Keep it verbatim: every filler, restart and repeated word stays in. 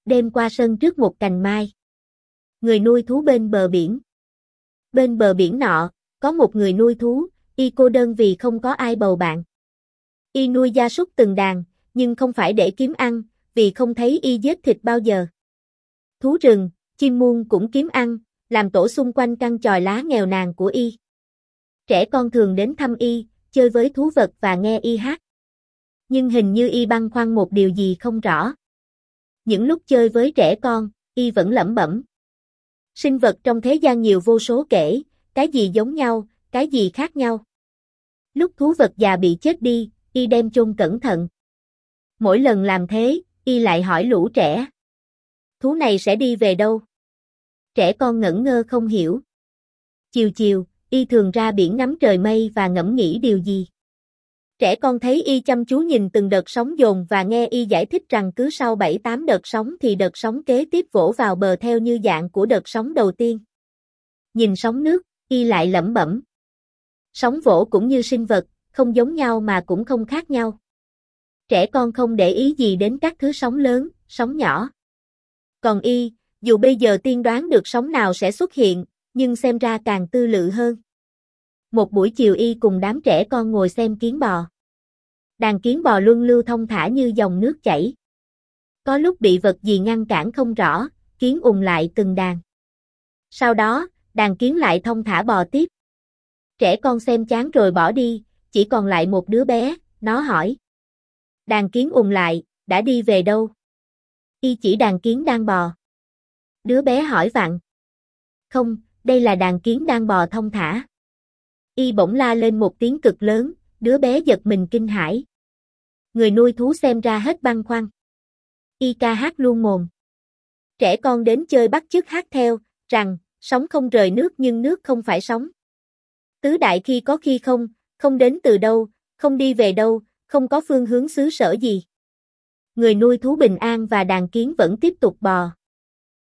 Đêm qua sân trước một cành mai. Người nuôi thú bên bờ biển. Bên bờ biển nọ, có một người nuôi thú, y cô đơn vì không có ai bầu bạn. Y nuôi gia súc từng đàn, nhưng không phải để kiếm ăn, vì không thấy y giết thịt bao giờ. Thú rừng, chim muông cũng kiếm ăn, làm tổ xung quanh căn chòi lá nghèo nàn của y. Trẻ con thường đến thăm y, chơi với thú vật và nghe y hát. Nhưng hình như y băn khoăn một điều gì không rõ. Những lúc chơi với trẻ con, y vẫn lẩm bẩm. Sinh vật trong thế gian nhiều vô số kể, cái gì giống nhau, cái gì khác nhau. Lúc thú vật già bị chết đi, y đem chôn cẩn thận. Mỗi lần làm thế, y lại hỏi lũ trẻ. Thú này sẽ đi về đâu? Trẻ con ngẩn ngơ không hiểu. Chiều chiều, y thường ra biển ngắm trời mây và ngẫm nghĩ điều gì. Trẻ con thấy y chăm chú nhìn từng đợt sóng dồn và nghe y giải thích rằng cứ sau bảy tám đợt sóng thì đợt sóng kế tiếp vỗ vào bờ theo như dạng của đợt sóng đầu tiên. Nhìn sóng nước, y lại lẩm bẩm. Sóng vỗ cũng như sinh vật, không giống nhau mà cũng không khác nhau. Trẻ con không để ý gì đến các thứ sóng lớn, sóng nhỏ. Còn y, dù bây giờ tiên đoán được sóng nào sẽ xuất hiện, nhưng xem ra càng tư lự hơn. Một buổi chiều y cùng đám trẻ con ngồi xem kiến bò. Đàn kiến bò luân lưu thong thả như dòng nước chảy. Có lúc bị vật gì ngăn cản không rõ, kiến ùn lại từng đàn. Sau đó, đàn kiến lại thong thả bò tiếp. Trẻ con xem chán rồi bỏ đi, chỉ còn lại một đứa bé, nó hỏi. Đàn kiến ùn lại, đã đi về đâu? Y chỉ đàn kiến đang bò. Đứa bé hỏi vặn. Không, đây là đàn kiến đang bò thong thả. Y bỗng la lên một tiếng cực lớn, đứa bé giật mình kinh hãi. Người nuôi thú xem ra hết băn khoăn. Y ca hát luôn mồm. Trẻ con đến chơi bắt chước hát theo, rằng, sóng không rời nước nhưng nước không phải sóng. Tứ đại khi có khi không, không đến từ đâu, không đi về đâu, không có phương hướng xứ sở gì. Người nuôi thú bình an và đàn kiến vẫn tiếp tục bò.